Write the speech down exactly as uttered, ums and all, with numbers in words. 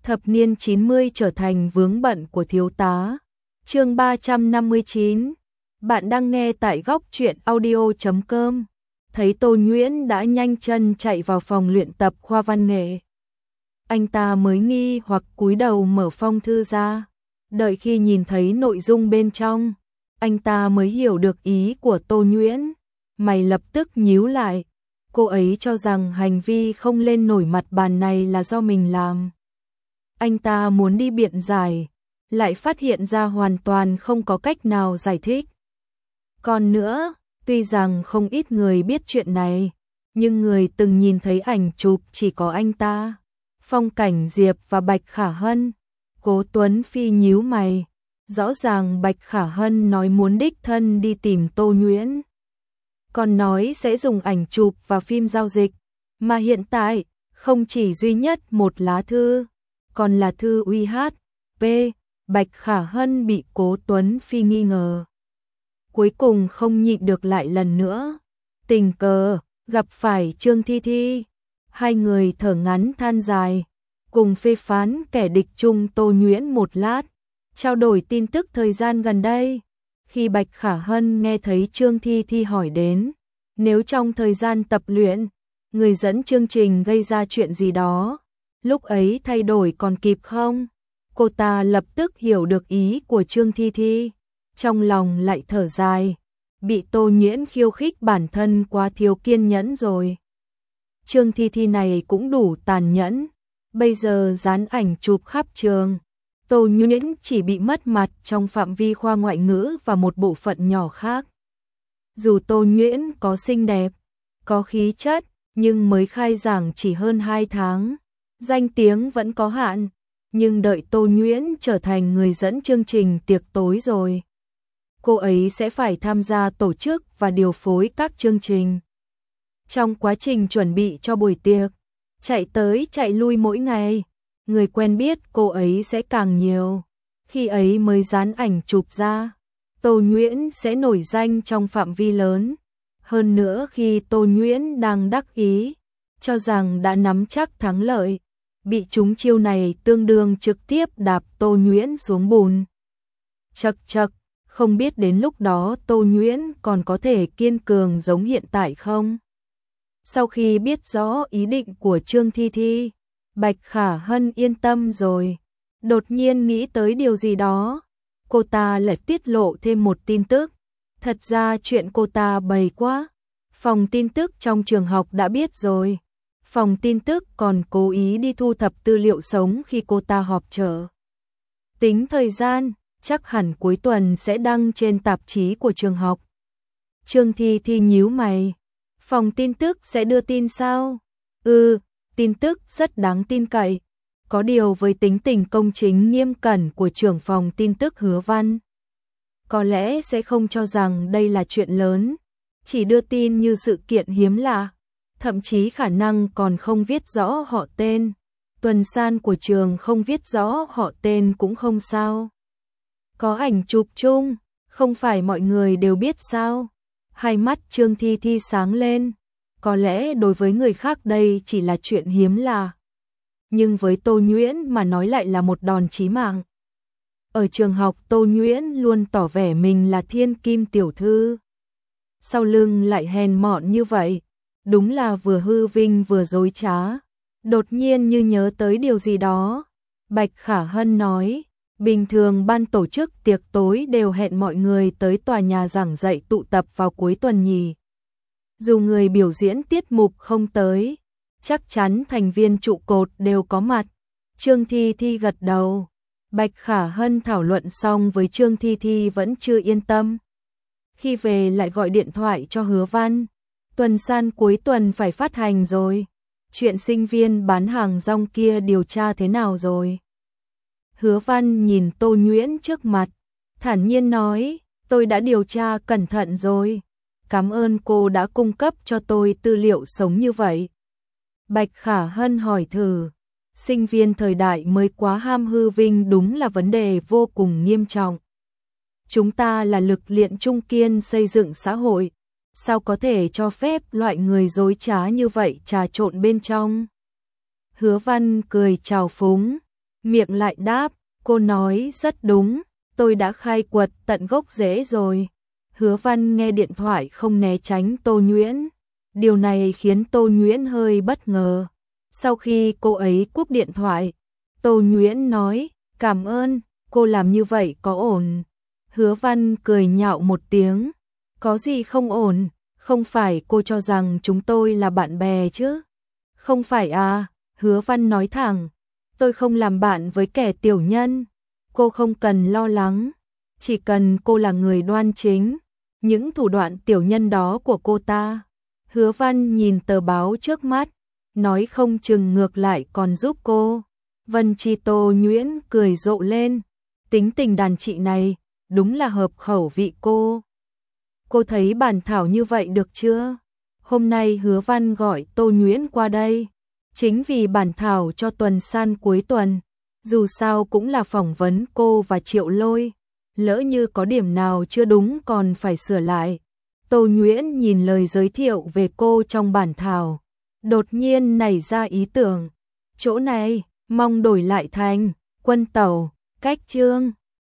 Thập niên chín mươi trở thành vướng bận của thiếu tá. Chương ba trăm năm mươi chín. Bạn đang nghe tại góc truyện audio chấm com. Thấy Tô Nhuyễn đã nhanh chân chạy vào phòng luyện tập khoa văn nghệ. Anh ta mới nghi hoặc cúi đầu mở phong thư ra. Đợi khi nhìn thấy nội dung bên trong, anh ta mới hiểu được ý của Tô Nhuyễn. Mày lập tức nhíu lại. Cô ấy cho rằng hành vi không lên nổi mặt bàn này là do mình làm. Anh ta muốn đi biện giải, lại phát hiện ra hoàn toàn không có cách nào giải thích. Còn nữa, tuy rằng không ít người biết chuyện này, nhưng người từng nhìn thấy ảnh chụp chỉ có anh ta, Phong Cảnh Diệp và Bạch Khả Hân. Cố Tuấn Phi nhíu mày, rõ ràng Bạch Khả Hân nói muốn đích thân đi tìm Tô Nhuyễn, còn nói sẽ dùng ảnh chụp và phim giao dịch, mà hiện tại không chỉ duy nhất một lá thư, còn là thư u hát pê. Bạch Khả Hân bị Cố Tuấn Phi nghi ngờ, cuối cùng không nhịn được lại lần nữa. Tình cờ gặp phải Trương Thi Thi, hai người thở ngắn than dài, cùng phê phán kẻ địch chung Tô Nhuyễn một lát, trao đổi tin tức thời gian gần đây. Khi Bạch Khả Hân nghe thấy Trương Thi Thi hỏi đến, nếu trong thời gian tập luyện, người dẫn chương trình gây ra chuyện gì đó, lúc ấy thay đổi còn kịp không? Cô ta lập tức hiểu được ý của Trương Thi Thi, trong lòng lại thở dài, bị Tô Nhuyễn khiêu khích bản thân quá thiếu kiên nhẫn rồi. Trương Thi Thi này cũng đủ tàn nhẫn, bây giờ dán ảnh chụp khắp trường. Tô Nhuyễn chỉ bị mất mặt trong phạm vi khoa ngoại ngữ và một bộ phận nhỏ khác. Dù Tô Nhuyễn có xinh đẹp, có khí chất, nhưng mới khai giảng chỉ hơn hai tháng, danh tiếng vẫn có hạn. Nhưng đợi Tô Nhuyễn trở thành người dẫn chương trình tiệc tối rồi, cô ấy sẽ phải tham gia tổ chức và điều phối các chương trình. Trong quá trình chuẩn bị cho buổi tiệc, chạy tới chạy lui mỗi ngày, người quen biết cô ấy sẽ càng nhiều. Khi ấy mới dán ảnh chụp ra, Tô Nhuyễn sẽ nổi danh trong phạm vi lớn. Hơn nữa khi Tô Nhuyễn đang đắc ý, cho rằng đã nắm chắc thắng lợi, bị trúng chiêu này tương đương trực tiếp đạp Tô Nhuyễn xuống bùn. Chậc chậc, không biết đến lúc đó Tô Nhuyễn còn có thể kiên cường giống hiện tại không? Sau khi biết rõ ý định của Trương Thi Thi, Bạch Khả Hân yên tâm rồi. Đột nhiên nghĩ tới điều gì đó, cô ta lại tiết lộ thêm một tin tức. Thật ra chuyện cô ta bày quá, phòng tin tức trong trường học đã biết rồi. Phòng tin tức còn cố ý đi thu thập tư liệu sống khi cô ta họp chợ. Tính thời gian, chắc hẳn cuối tuần sẽ đăng trên tạp chí của trường học. Trương Thi Thi nhíu mày, phòng tin tức sẽ đưa tin sao? Ừ, tin tức rất đáng tin cậy. Có điều với tính tình công chính nghiêm cẩn của trưởng phòng tin tức Hứa Văn, có lẽ sẽ không cho rằng đây là chuyện lớn, chỉ đưa tin như sự kiện hiếm lạ. Thậm chí khả năng còn không viết rõ họ tên. Tuần san của trường không viết rõ họ tên cũng không sao. Có ảnh chụp chung, không phải mọi người đều biết sao? Hai mắt Trương Thi Thi sáng lên. Có lẽ đối với người khác đây chỉ là chuyện hiếm lạ, nhưng với Tô Nhuyễn mà nói lại là một đòn chí mạng. Ở trường học Tô Nhuyễn luôn tỏ vẻ mình là thiên kim tiểu thư, sau lưng lại hèn mọn như vậy. Đúng là vừa hư vinh vừa dối trá. Đột nhiên như nhớ tới điều gì đó, Bạch Khả Hân nói, bình thường ban tổ chức tiệc tối đều hẹn mọi người tới tòa nhà giảng dạy tụ tập vào cuối tuần nhỉ. Dù người biểu diễn tiết mục không tới, chắc chắn thành viên trụ cột đều có mặt. Trương Thi Thi gật đầu. Bạch Khả Hân thảo luận xong với Trương Thi Thi vẫn chưa yên tâm. Khi về lại gọi điện thoại cho Hứa Văn. Tuần san cuối tuần phải phát hành rồi. Chuyện sinh viên bán hàng rong kia điều tra thế nào rồi? Hứa Văn nhìn Tô Nhuyễn trước mặt, thản nhiên nói, tôi đã điều tra cẩn thận rồi. Cảm ơn cô đã cung cấp cho tôi tư liệu sống như vậy. Bạch Khả Hân hỏi thử, sinh viên thời đại mới quá ham hư vinh đúng là vấn đề vô cùng nghiêm trọng. Chúng ta là lực lượng trung kiên xây dựng xã hội. Sao có thể cho phép loại người dối trá như vậy trà trộn bên trong? Hứa Văn cười trào phúng, miệng lại đáp, cô nói rất đúng, tôi đã khai quật tận gốc rễ rồi. Hứa Văn nghe điện thoại không né tránh Tô Nhuyễn. Điều này khiến Tô Nhuyễn hơi bất ngờ. Sau khi cô ấy cúp điện thoại, Tô Nhuyễn nói, cảm ơn, cô làm như vậy có ổn. Hứa Văn cười nhạo một tiếng, có gì không ổn, không phải cô cho rằng chúng tôi là bạn bè chứ? Không phải à, Hứa Văn nói thẳng, tôi không làm bạn với kẻ tiểu nhân, cô không cần lo lắng, chỉ cần cô là người đoan chính, những thủ đoạn tiểu nhân đó của cô ta. Hứa Văn nhìn tờ báo trước mắt, nói không chừng ngược lại còn giúp cô. Vân Chi Tô Nhuyễn cười rộ lên, tính tình đàn chị này, đúng là hợp khẩu vị cô. Cô thấy bản thảo như vậy được chưa? Hôm nay Hứa Văn gọi Tô Nhuyễn qua đây, chính vì bản thảo cho tuần san cuối tuần, dù sao cũng là phỏng vấn cô và Triệu Lôi, lỡ như có điểm nào chưa đúng còn phải sửa lại. Tô Nhuyễn nhìn lời giới thiệu về cô trong bản thảo, đột nhiên nảy ra ý tưởng, chỗ này, mong đổi lại thành, quân tẩu, cách chương.